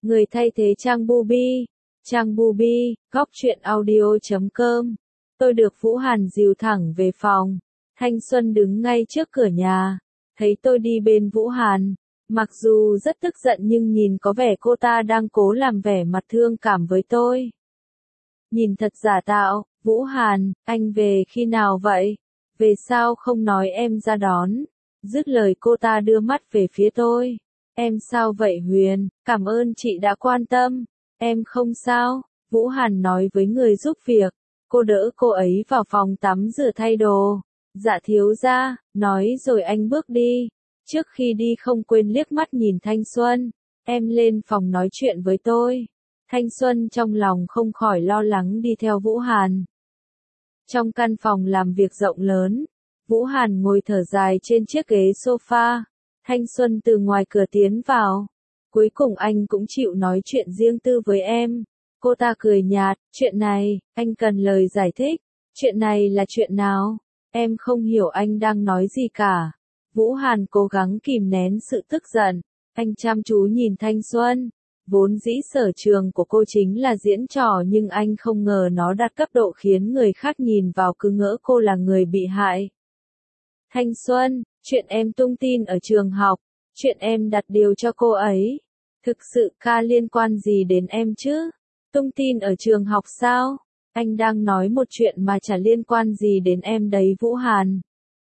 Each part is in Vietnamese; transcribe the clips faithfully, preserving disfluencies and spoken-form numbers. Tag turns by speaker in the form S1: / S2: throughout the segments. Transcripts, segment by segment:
S1: Người thay thế Trang Bubi. Trang Bubi, góc truyện audio chấm com. Tôi được Vũ Hàn dìu thẳng về phòng. Thanh Xuân đứng ngay trước cửa nhà. Thấy tôi đi bên Vũ Hàn. Mặc dù rất tức giận nhưng nhìn có vẻ cô ta đang cố làm vẻ mặt thương cảm với tôi. Nhìn thật giả tạo, Vũ Hàn, anh về khi nào vậy? Về sao không nói em ra đón? Dứt lời cô ta đưa mắt về phía tôi. Em sao vậy Huyền? Cảm ơn chị đã quan tâm. Em không sao, Vũ Hàn nói với người giúp việc. Cô đỡ cô ấy vào phòng tắm rửa thay đồ. Dạ thiếu gia, nói rồi anh bước đi. Trước khi đi không quên liếc mắt nhìn Thanh Xuân. Em lên phòng nói chuyện với tôi. Thanh Xuân trong lòng không khỏi lo lắng đi theo Vũ Hàn. Trong căn phòng làm việc rộng lớn, Vũ Hàn ngồi thở dài trên chiếc ghế sofa. Thanh Xuân từ ngoài cửa tiến vào. Cuối cùng anh cũng chịu nói chuyện riêng tư với em. Cô ta cười nhạt, chuyện này, anh cần lời giải thích. Chuyện này là chuyện nào? Em không hiểu anh đang nói gì cả. Vũ Hàn cố gắng kìm nén sự tức giận. Anh chăm chú nhìn Thanh Xuân. Vốn dĩ sở trường của cô chính là diễn trò nhưng anh không ngờ nó đạt cấp độ khiến người khác nhìn vào cứ ngỡ cô là người bị hại. Thanh Xuân, chuyện em tung tin ở trường học, chuyện em đặt điều cho cô ấy. Thực sự ca liên quan gì đến em chứ? Tung tin ở trường học sao? Anh đang nói một chuyện mà chả liên quan gì đến em đấy Vũ Hàn.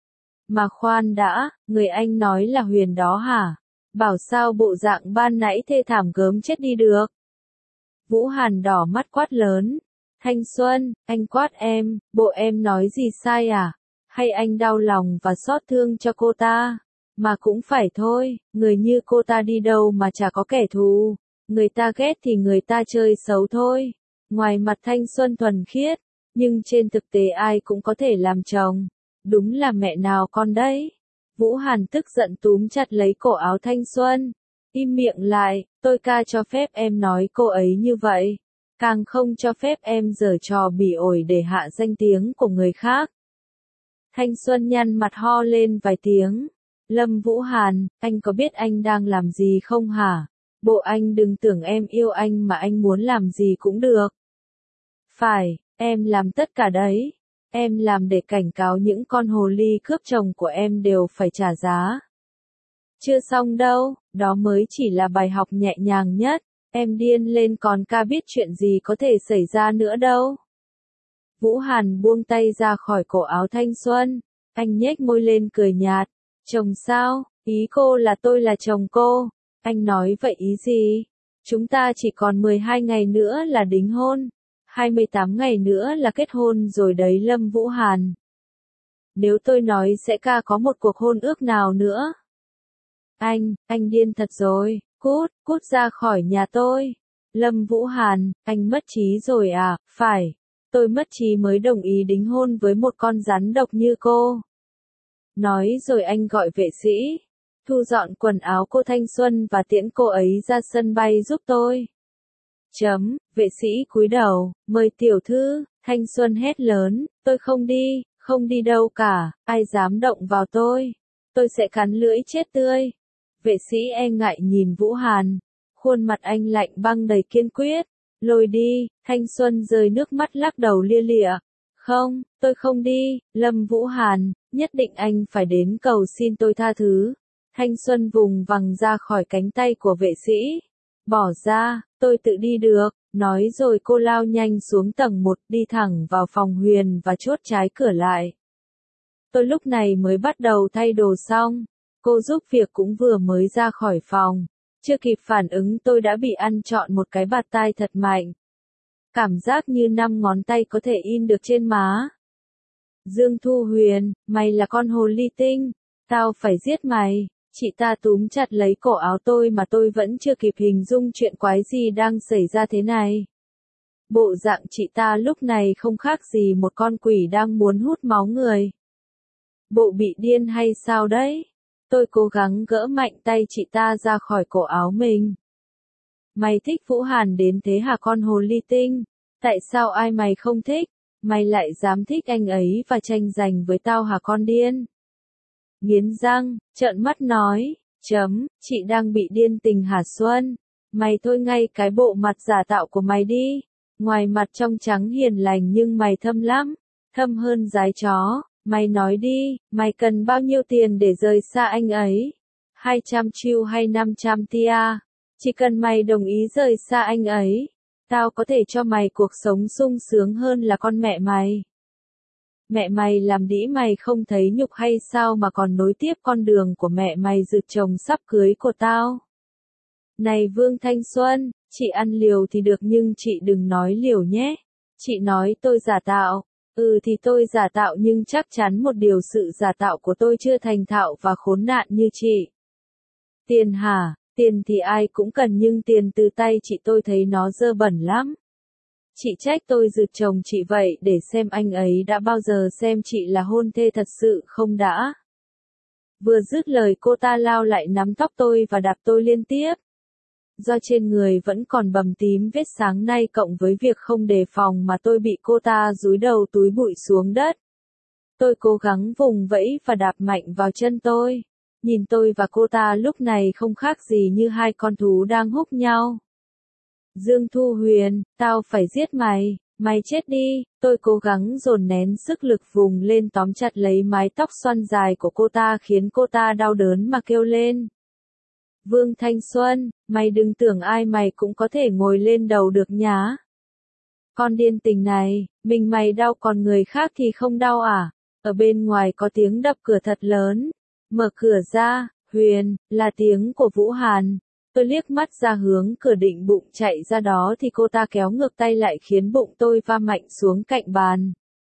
S1: Mà khoan đã, người anh nói là Huyền đó hả? Bảo sao bộ dạng ban nãy thê thảm gớm chết đi được. Vũ Hàn đỏ mắt quát lớn. Thanh Xuân, anh quát em, bộ em nói gì sai à? Hay anh đau lòng và xót thương cho cô ta? Mà cũng phải thôi, người như cô ta đi đâu mà chả có kẻ thù. Người ta ghét thì người ta chơi xấu thôi. Ngoài mặt Thanh Xuân thuần khiết, nhưng trên thực tế ai cũng có thể làm chồng. Đúng là mẹ nào con đấy. Vũ Hàn tức giận túm chặt lấy cổ áo Thanh Xuân. Im miệng lại, tôi ca cho phép em nói cô ấy như vậy. Càng không cho phép em giở trò bỉ ổi để hạ danh tiếng của người khác. Thanh Xuân nhăn mặt ho lên vài tiếng. Lâm Vũ Hàn, anh có biết anh đang làm gì không hả? Bộ anh đừng tưởng em yêu anh mà anh muốn làm gì cũng được. Phải, em làm tất cả đấy. Em làm để cảnh cáo những con hồ ly cướp chồng của em đều phải trả giá. Chưa xong đâu, đó mới chỉ là bài học nhẹ nhàng nhất. Em điên lên còn ca biết chuyện gì có thể xảy ra nữa đâu. Vũ Hàn buông tay ra khỏi cổ áo Thanh Xuân. Anh nhếch môi lên cười nhạt. Chồng sao? Ý cô là tôi là chồng cô. Anh nói vậy ý gì? Chúng ta chỉ còn mười hai ngày nữa là đính hôn. hai mươi tám ngày nữa là kết hôn rồi đấy Lâm Vũ Hàn. Nếu tôi nói sẽ ca có một cuộc hôn ước nào nữa. Anh, anh điên thật rồi, cút, cút ra khỏi nhà tôi. Lâm Vũ Hàn, anh mất trí rồi à? Phải, tôi mất trí mới đồng ý đính hôn với một con rắn độc như cô. Nói rồi anh gọi vệ sĩ, thu dọn quần áo cô Thanh Xuân và tiễn cô ấy ra sân bay giúp tôi. Chấm, vệ sĩ cúi đầu, mời tiểu thư, Thanh Xuân hét lớn, tôi không đi, không đi đâu cả, ai dám động vào tôi, tôi sẽ cắn lưỡi chết tươi. Vệ sĩ e ngại nhìn Vũ Hàn, khuôn mặt anh lạnh băng đầy kiên quyết, lôi đi, Thanh Xuân rơi nước mắt lắc đầu lia lịa. Không, tôi không đi, Lâm Vũ Hàn, nhất định anh phải đến cầu xin tôi tha thứ. Thanh Xuân vùng vằng ra khỏi cánh tay của vệ sĩ. Bỏ ra, tôi tự đi được, nói rồi cô lao nhanh xuống tầng một đi thẳng vào phòng Huyền và chốt trái cửa lại. Tôi lúc này mới bắt đầu thay đồ xong, cô giúp việc cũng vừa mới ra khỏi phòng. Chưa kịp phản ứng tôi đã bị ăn trọn một cái bạt tai thật mạnh. Cảm giác như năm ngón tay có thể in được trên má. Dương Thu Huyền, mày là con hồ ly tinh, tao phải giết mày. Chị ta túm chặt lấy cổ áo tôi mà tôi vẫn chưa kịp hình dung chuyện quái gì đang xảy ra thế này. Bộ dạng chị ta lúc này không khác gì một con quỷ đang muốn hút máu người. Bộ bị điên hay sao đấy? Tôi cố gắng gỡ mạnh tay chị ta ra khỏi cổ áo mình. Mày thích Vũ Hàn đến thế hả con hồ ly tinh? Tại sao ai mày không thích? Mày lại dám thích anh ấy và tranh giành với tao hả con điên? Nghiến răng, trợn mắt nói, chấm, chị đang bị điên tình hả Xuân? Mày thôi ngay cái bộ mặt giả tạo của mày đi. Ngoài mặt trong trắng hiền lành nhưng mày thâm lắm. Thâm hơn dái chó. Mày nói đi, mày cần bao nhiêu tiền để rời xa anh ấy? hai trăm triệu hay năm trăm tia? Chỉ cần mày đồng ý rời xa anh ấy, tao có thể cho mày cuộc sống sung sướng hơn là con mẹ mày. Mẹ mày làm đĩ mày không thấy nhục hay sao mà còn nối tiếp con đường của mẹ mày rực chồng sắp cưới của tao? Này Vương Thanh Xuân, chị ăn liều thì được nhưng chị đừng nói liều nhé. Chị nói tôi giả tạo. Ừ thì tôi giả tạo nhưng chắc chắn một điều sự giả tạo của tôi chưa thành thạo và khốn nạn như chị. Tiền hả? Tiền thì ai cũng cần nhưng tiền từ tay chị tôi thấy nó dơ bẩn lắm. Chị trách tôi rực chồng chị vậy để xem anh ấy đã bao giờ xem chị là hôn thê thật sự không đã. Vừa dứt lời cô ta lao lại nắm tóc tôi và đạp tôi liên tiếp. Do trên người vẫn còn bầm tím vết sáng nay cộng với việc không đề phòng mà tôi bị cô ta dúi đầu túi bụi xuống đất. Tôi cố gắng vùng vẫy và đạp mạnh vào chân tôi. Nhìn tôi và cô ta lúc này không khác gì như hai con thú đang húc nhau. Dương Thu Huyền, tao phải giết mày, mày chết đi. Tôi cố gắng dồn nén sức lực vùng lên tóm chặt lấy mái tóc xoăn dài của cô ta khiến cô ta đau đớn mà kêu lên. Vương Thanh Xuân, mày đừng tưởng ai mày cũng có thể ngồi lên đầu được nhá. Con điên tình này, mình mày đau còn người khác thì không đau à? Ở bên ngoài có tiếng đập cửa thật lớn. Mở cửa ra, Huyền, là tiếng của Vũ Hàn. Tôi liếc mắt ra hướng cửa định bụng chạy ra đó thì cô ta kéo ngược tay lại khiến bụng tôi va mạnh xuống cạnh bàn.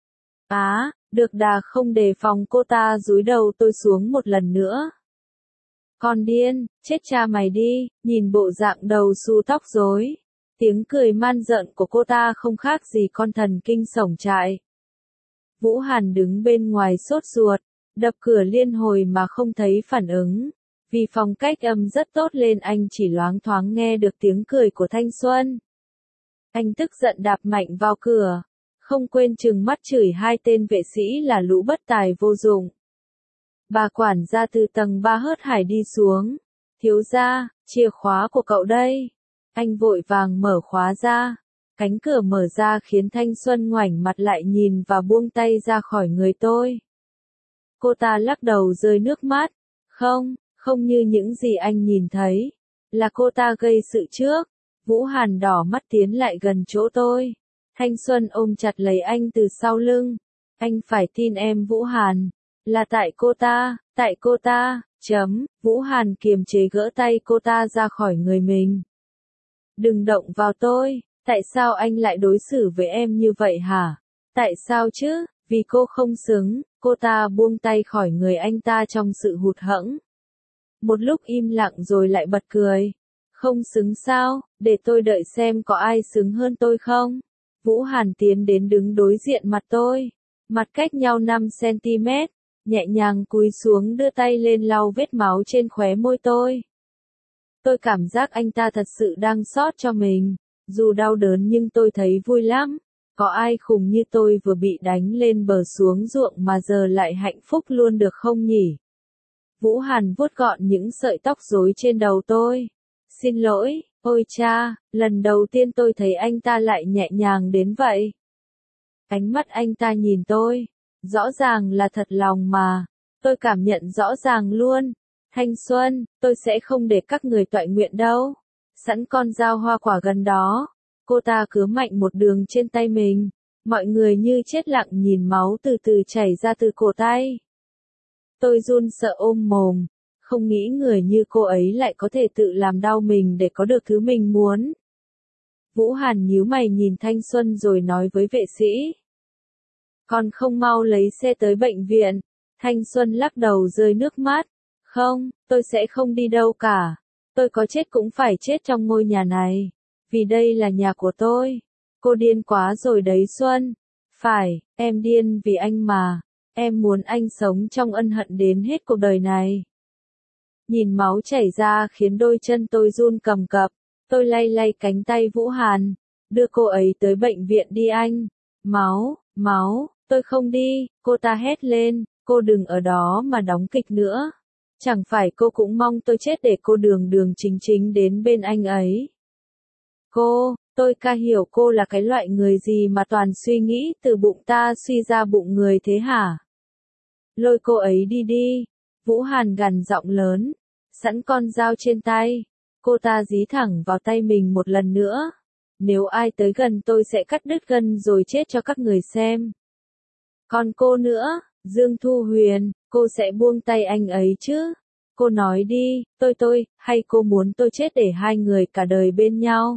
S1: Á, à, được đà không đề phòng cô ta dúi đầu tôi xuống một lần nữa. Con điên, chết cha mày đi, nhìn bộ dạng đầu xu tóc rối. Tiếng cười man rợn của cô ta không khác gì con thần kinh sổng trại. Vũ Hàn đứng bên ngoài sốt ruột, đập cửa liên hồi mà không thấy phản ứng. Vì phong cách âm rất tốt lên anh chỉ loáng thoáng nghe được tiếng cười của Thanh Xuân. Anh tức giận đạp mạnh vào cửa, không quên trừng mắt chửi hai tên vệ sĩ là lũ bất tài vô dụng. Bà quản gia từ tầng ba hớt hải đi xuống. Thiếu gia, chìa khóa của cậu đây. Anh vội vàng mở khóa ra. Cánh cửa mở ra khiến Thanh Xuân ngoảnh mặt lại nhìn và buông tay ra khỏi người tôi. Cô ta lắc đầu rơi nước mắt. Không, không như những gì anh nhìn thấy. Là cô ta gây sự trước. Vũ Hàn đỏ mắt tiến lại gần chỗ tôi. Thanh Xuân ôm chặt lấy anh từ sau lưng. Anh phải tin em Vũ Hàn. Là tại cô ta, tại cô ta, chấm, Vũ Hàn kiềm chế gỡ tay cô ta ra khỏi người mình. Đừng động vào tôi, tại sao anh lại đối xử với em như vậy hả? Tại sao chứ, vì cô không xứng, cô ta buông tay khỏi người anh ta trong sự hụt hẫng. Một lúc im lặng rồi lại bật cười. Không xứng sao, để tôi đợi xem có ai xứng hơn tôi không? Vũ Hàn tiến đến đứng đối diện mặt tôi, mặt cách nhau năm xăng ti mét. Nhẹ nhàng cúi xuống đưa tay lên lau vết máu trên khóe môi tôi. Tôi cảm giác anh ta thật sự đang xót cho mình. Dù đau đớn nhưng tôi thấy vui lắm. Có ai khùng như tôi vừa bị đánh lên bờ xuống ruộng mà giờ lại hạnh phúc luôn được không nhỉ? Vũ Hàn vuốt gọn những sợi tóc rối trên đầu tôi. Xin lỗi, ôi cha, lần đầu tiên tôi thấy anh ta lại nhẹ nhàng đến vậy. Ánh mắt anh ta nhìn tôi. Rõ ràng là thật lòng mà. Tôi cảm nhận rõ ràng luôn. Thanh Xuân, tôi sẽ không để các người toại nguyện đâu. Sẵn con dao hoa quả gần đó. Cô ta cứa mạnh một đường trên tay mình. Mọi người như chết lặng nhìn máu từ từ chảy ra từ cổ tay. Tôi run sợ ôm mồm. Không nghĩ người như cô ấy lại có thể tự làm đau mình để có được thứ mình muốn. Vũ Hàn nhíu mày nhìn Thanh Xuân rồi nói với vệ sĩ. Còn không mau lấy xe tới bệnh viện. Thanh Xuân lắc đầu rơi nước mắt. Không, tôi sẽ không đi đâu cả. Tôi có chết cũng phải chết trong ngôi nhà này. Vì đây là nhà của tôi. Cô điên quá rồi đấy Xuân. Phải, em điên vì anh mà. Em muốn anh sống trong ân hận đến hết cuộc đời này. Nhìn máu chảy ra khiến đôi chân tôi run cầm cập. Tôi lay lay cánh tay Vũ Hàn. Đưa cô ấy tới bệnh viện đi anh. Máu, máu. Tôi không đi, cô ta hét lên, cô đừng ở đó mà đóng kịch nữa. Chẳng phải cô cũng mong tôi chết để cô đường đường chính chính đến bên anh ấy. Cô, tôi ca hiểu cô là cái loại người gì mà toàn suy nghĩ từ bụng ta suy ra bụng người thế hả? Lôi cô ấy đi đi. Vũ Hàn gằn giọng lớn, sẵn con dao trên tay. Cô ta dí thẳng vào tay mình một lần nữa. Nếu ai tới gần tôi sẽ cắt đứt gân rồi chết cho các người xem. Còn cô nữa, Dương Thu Huyền, cô sẽ buông tay anh ấy chứ? Cô nói đi, tôi tôi, hay cô muốn tôi chết để hai người cả đời bên nhau?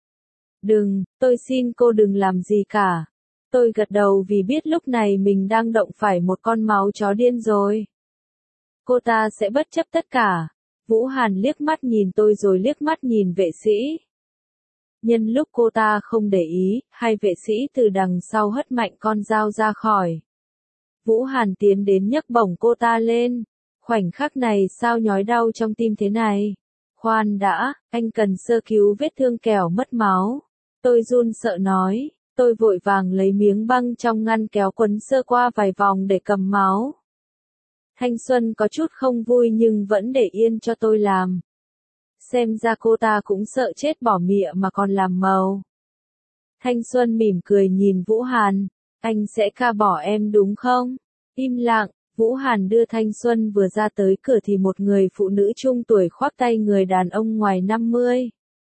S1: Đừng, tôi xin cô đừng làm gì cả. Tôi gật đầu vì biết lúc này mình đang động phải một con máu chó điên rồi. Cô ta sẽ bất chấp tất cả. Vũ Hàn liếc mắt nhìn tôi rồi liếc mắt nhìn vệ sĩ. Nhân lúc cô ta không để ý, hai vệ sĩ từ đằng sau hất mạnh con dao ra khỏi. Vũ Hàn tiến đến nhấc bổng cô ta lên. Khoảnh khắc này sao nhói đau trong tim thế này? Khoan đã, anh cần sơ cứu vết thương kẻo mất máu. Tôi run sợ nói, tôi vội vàng lấy miếng băng trong ngăn kéo quấn sơ qua vài vòng để cầm máu. Thanh Xuân có chút không vui nhưng vẫn để yên cho tôi làm. Xem ra cô ta cũng sợ chết bỏ mịa mà còn làm màu. Thanh Xuân mỉm cười nhìn Vũ Hàn, anh sẽ ca bỏ em đúng không? Im lặng, Vũ Hàn đưa Thanh Xuân vừa ra tới cửa thì một người phụ nữ trung tuổi khoác tay người đàn ông ngoài năm mươi.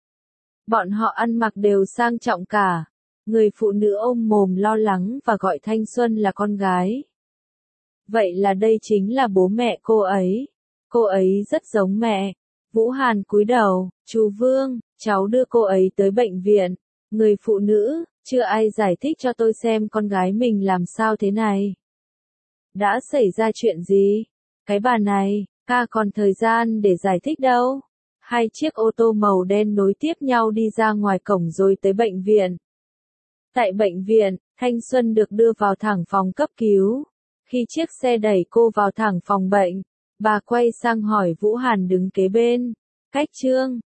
S1: Bọn họ ăn mặc đều sang trọng cả. Người phụ nữ ôm mồm lo lắng và gọi Thanh Xuân là con gái. Vậy là đây chính là bố mẹ cô ấy. Cô ấy rất giống mẹ. Vũ Hàn cúi đầu, chú Vương, cháu đưa cô ấy tới bệnh viện. Người phụ nữ, chưa ai giải thích cho tôi xem con gái mình làm sao thế này. Đã xảy ra chuyện gì? Cái bà này, ca còn thời gian để giải thích đâu. Hai chiếc ô tô màu đen nối tiếp nhau đi ra ngoài cổng rồi tới bệnh viện. Tại bệnh viện, Thanh Xuân được đưa vào thẳng phòng cấp cứu. Khi chiếc xe đẩy cô vào thẳng phòng bệnh, bà quay sang hỏi Vũ Hàn đứng kế bên. Cách Trương,